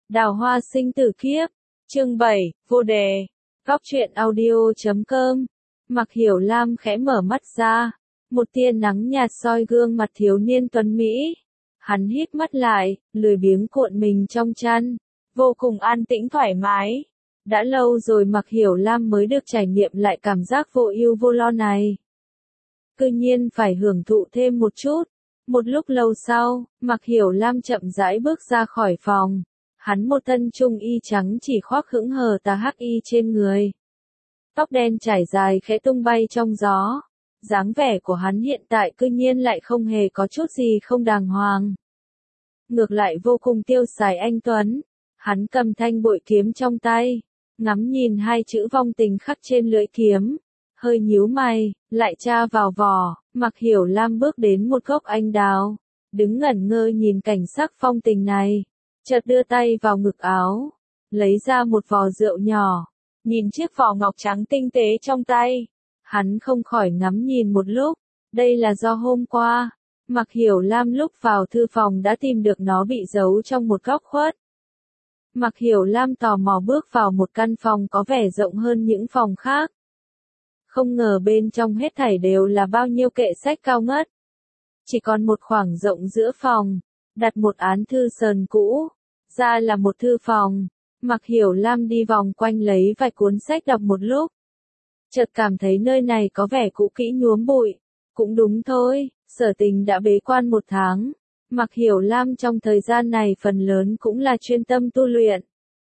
Đào hoa sinh tử kiếp. Chương 7, vô đề. Góc truyện audio.com. Mặc Hiểu Lam khẽ mở mắt ra. Một tia nắng nhạt soi gương mặt thiếu niên tuấn Mỹ. Hắn hít mắt lại, lười biếng cuộn mình trong chăn. Vô cùng an tĩnh thoải mái. Đã lâu rồi Mặc Hiểu Lam mới được trải nghiệm lại cảm giác vô ưu vô lo này. Cứ nhiên phải hưởng thụ thêm một chút. Một lúc lâu sau, Mặc Hiểu Lam chậm rãi bước ra khỏi phòng. Hắn một thân trung y trắng chỉ khoác hững hờ tà hắc y trên người. Tóc đen trải dài khẽ tung bay trong gió. Dáng vẻ của hắn hiện tại cư nhiên lại không hề có chút gì không đàng hoàng. Ngược lại vô cùng tiêu sái anh tuấn. Hắn cầm thanh bội kiếm trong tay, ngắm nhìn hai chữ vong tình khắc trên lưỡi kiếm. Hơi nhíu mày, lại tra vào vỏ, Mặc Hiểu Lam bước đến một gốc anh đào. Đứng ngẩn ngơ nhìn cảnh sắc phong tình này. Chợt đưa tay vào ngực áo, lấy ra một vò rượu nhỏ, nhìn chiếc vỏ ngọc trắng tinh tế trong tay. Hắn không khỏi ngắm nhìn một lúc, đây là do hôm qua, Mặc Hiểu Lam lúc vào thư phòng đã tìm được nó bị giấu trong một góc khuất. Mặc Hiểu Lam tò mò bước vào một căn phòng có vẻ rộng hơn những phòng khác. Không ngờ bên trong hết thảy đều là bao nhiêu kệ sách cao ngất. Chỉ còn một khoảng rộng giữa phòng, đặt một án thư sờn cũ, ra là một thư phòng. Mặc Hiểu Lam đi vòng quanh lấy vài cuốn sách đọc một lúc. Chợt cảm thấy nơi này có vẻ cũ kỹ nhuốm bụi. Cũng đúng thôi, Sở Tình đã bế quan 1 tháng. Mặc Hiểu Lam trong thời gian này phần lớn cũng là chuyên tâm tu luyện.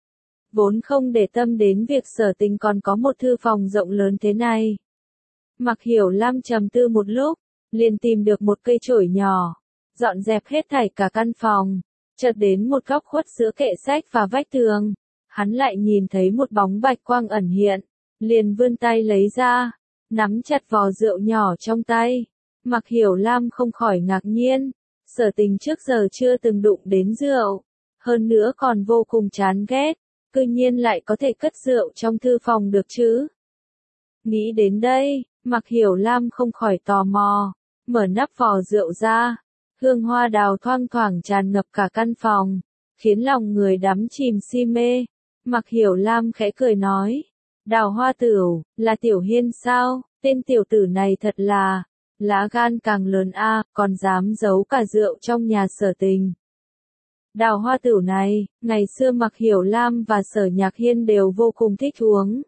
Vốn không để tâm đến việc Sở Tình còn có một thư phòng rộng lớn thế này. Mặc Hiểu Lam trầm tư một lúc, liền tìm được một cây chổi nhỏ, dọn dẹp hết thảy cả căn phòng. Chợt đến một góc khuất giữa kệ sách và vách tường, hắn lại nhìn thấy một bóng bạch quang ẩn hiện, liền vươn tay lấy ra, nắm chặt vò rượu nhỏ trong tay. Mặc Hiểu Lam không khỏi ngạc nhiên, Sở Tình trước giờ chưa từng đụng đến rượu, hơn nữa còn vô cùng chán ghét, cư nhiên lại có thể cất rượu trong thư phòng được chứ. Nghĩ đến đây, Mặc Hiểu Lam không khỏi tò mò, mở nắp vò rượu ra. Hương hoa đào thoang thoảng tràn ngập cả căn phòng, khiến lòng người đắm chìm si mê. Mặc Hiểu Lam khẽ cười nói, Đào Hoa Tửu, là Tiểu Hiên sao? Tên tiểu tử này thật là, lá gan càng lớn a, còn dám giấu cả rượu trong nhà Sở Tình. Đào Hoa Tửu này, ngày xưa Mặc Hiểu Lam và Sở Nhạc Hiên đều vô cùng thích uống.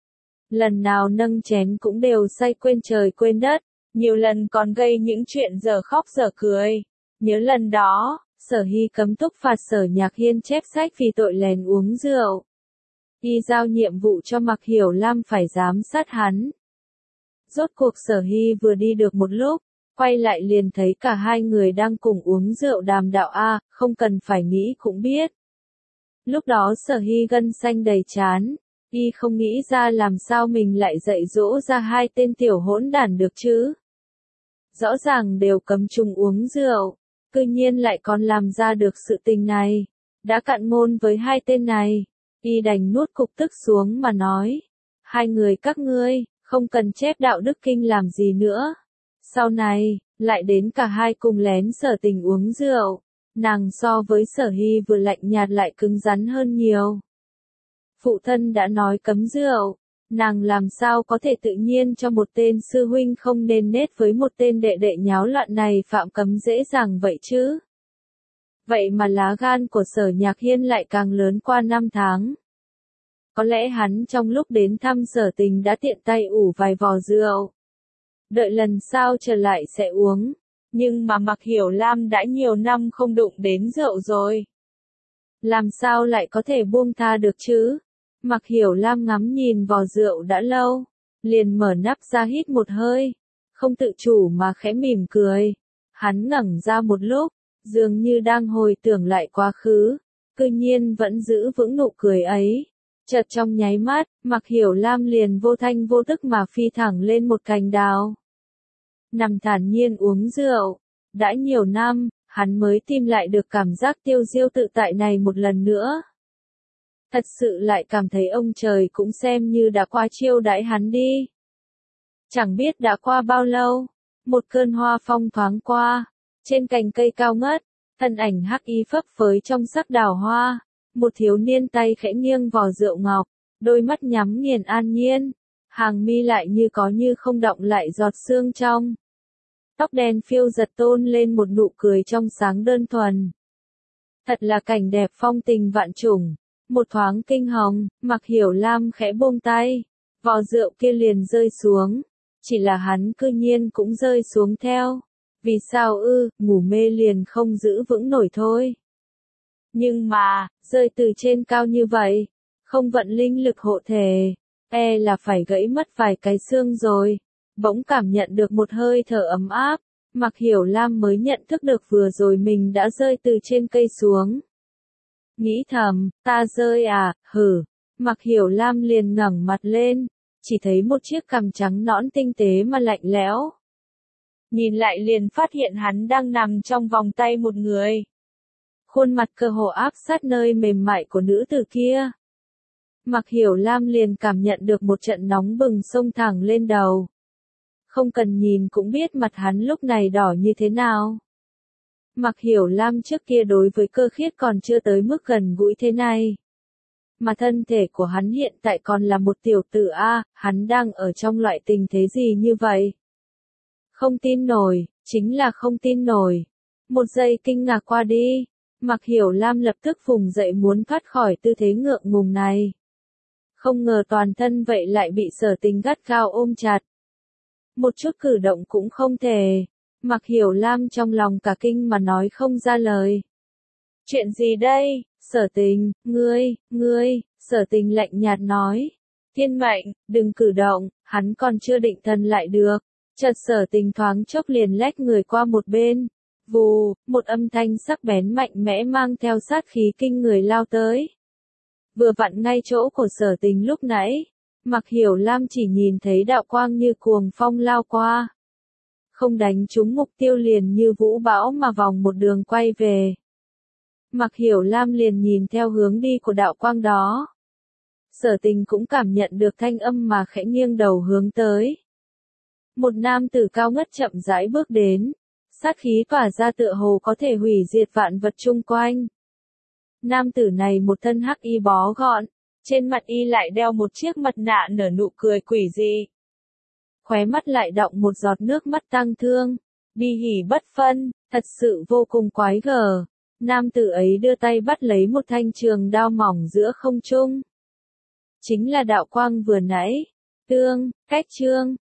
Lần nào nâng chén cũng đều say quên trời quên đất. Nhiều lần còn gây những chuyện dở khóc dở cười. Nhớ lần đó, Sở Hy cấm túc phạt Sở Nhạc Hiên chép sách vì tội lén uống rượu. Y giao nhiệm vụ cho Mặc Hiểu Lam phải giám sát hắn. Rốt cuộc Sở Hy vừa đi được một lúc, quay lại liền thấy cả hai người đang cùng uống rượu đàm đạo a, không cần phải nghĩ cũng biết. Lúc đó Sở Hy gân xanh đầy trán, y không nghĩ ra làm sao mình lại dạy dỗ ra hai tên tiểu hỗn đản được chứ. Rõ ràng đều cấm chung uống rượu, cư nhiên lại còn làm ra được sự tình này. Đã cạn ngôn với hai tên này, y đành nuốt cục tức xuống mà nói. Hai người các ngươi, không cần chép đạo đức kinh làm gì nữa. Sau này, lại đến cả hai cùng lén Sở Tình uống rượu. Nàng so với Sở Hy vừa lạnh nhạt lại cứng rắn hơn nhiều. Phụ thân đã nói cấm rượu. Nàng làm sao có thể tự nhiên cho một tên sư huynh không nên nết với một tên đệ đệ nháo loạn này phạm cấm dễ dàng vậy chứ? Vậy mà lá gan của Sở Nhạc Hiên lại càng lớn qua 5 tháng. Có lẽ hắn trong lúc đến thăm Sở Tình đã tiện tay ủ vài vò rượu. Đợi lần sau trở lại sẽ uống. Nhưng mà Mặc Hiểu Lam đã nhiều năm không đụng đến rượu rồi. Làm sao lại có thể buông tha được chứ? Mặc Hiểu Lam ngắm nhìn vò rượu đã lâu, liền mở nắp ra hít một hơi, không tự chủ mà khẽ mỉm cười. Hắn ngẩng ra một lúc, dường như đang hồi tưởng lại quá khứ, cư nhiên vẫn giữ vững nụ cười ấy. Chợt trong nháy mắt, Mặc Hiểu Lam liền vô thanh vô tức mà phi thẳng lên một cành đào. Nằm thản nhiên uống rượu, đã nhiều năm, hắn mới tìm lại được cảm giác tiêu diêu tự tại này một lần nữa. Thật sự lại cảm thấy ông trời cũng xem như đã qua chiêu đãi hắn đi. Chẳng biết đã qua bao lâu, một cơn hoa phong thoáng qua, trên cành cây cao ngất, thân ảnh hắc y phấp phới trong sắc đào hoa, Một thiếu niên tay khẽ nghiêng vò rượu ngọc, đôi mắt nhắm nghiền an nhiên, hàng mi lại như có như không động lại giọt sương trong. Tóc đen phiêu giật tôn lên một nụ cười trong sáng đơn thuần. Thật là cảnh đẹp phong tình vạn trùng, một thoáng kinh hồng, Mặc Hiểu Lam khẽ buông tay, vò rượu kia liền rơi xuống, chỉ là hắn cư nhiên cũng rơi xuống theo. Vì sao ư, ngủ mê liền không giữ vững nổi thôi. Nhưng mà, rơi từ trên cao như vậy, không vận linh lực hộ thể, là phải gãy mất vài cái xương rồi. Bỗng cảm nhận được một hơi thở ấm áp, Mặc Hiểu Lam mới nhận thức được vừa rồi mình đã rơi từ trên cây xuống. Nghĩ thầm, ta rơi à, hử. Mặc Hiểu Lam liền ngẩng mặt lên, chỉ thấy một chiếc cằm trắng nõn tinh tế mà lạnh lẽo. Nhìn lại liền phát hiện hắn đang nằm trong vòng tay một người. Khuôn mặt cơ hồ áp sát nơi mềm mại của nữ tử kia. Mặc Hiểu Lam liền cảm nhận được một trận nóng bừng xông thẳng lên đầu. Không cần nhìn cũng biết mặt hắn lúc này đỏ như thế nào. Mặc Hiểu Lam trước kia đối với Cơ Khiết còn chưa tới mức gần gũi thế này. Mà thân thể của hắn hiện tại còn là một tiểu tử A, hắn đang ở trong loại tình thế gì như vậy? Không tin nổi, chính là không tin nổi. Một giây kinh ngạc qua đi, Mặc Hiểu Lam lập tức vùng dậy muốn thoát khỏi tư thế ngượng ngùng này. Không ngờ toàn thân vậy lại bị Sở Tình gắt gao ôm chặt. Một chút cử động cũng không thể. Mặc Hiểu Lam trong lòng cả kinh mà nói không ra lời. Chuyện gì đây, Sở Tình, ngươi, Sở Tình lạnh nhạt nói. Thiên Mệnh, đừng cử động, hắn còn chưa định thần lại được. Chợt Sở Tình thoáng chốc liền lách người qua một bên. Vù, một âm thanh sắc bén mạnh mẽ mang theo sát khí kinh người lao tới. Vừa vặn ngay chỗ của Sở Tình lúc nãy, Mặc Hiểu Lam chỉ nhìn thấy đạo quang như cuồng phong lao qua. Không đánh trúng mục tiêu liền như vũ bão mà vòng một đường quay về. Mặc Hiểu Lam liền nhìn theo hướng đi của đạo quang đó. Sở Tình cũng cảm nhận được thanh âm mà khẽ nghiêng đầu hướng tới. Một nam tử cao ngất chậm rãi bước đến, sát khí tỏa ra tựa hồ có thể hủy diệt vạn vật chung quanh. Nam tử này một thân hắc y bó gọn, trên mặt y lại đeo một chiếc mặt nạ nở nụ cười quỷ dị. Khóe mắt lại đọng một giọt nước mắt tang thương, bi hỉ bất phân, thật sự vô cùng quái gở. Nam tử ấy đưa tay bắt lấy một thanh trường đao mỏng giữa không trung. Chính là đạo quang vừa nãy. Cách chương.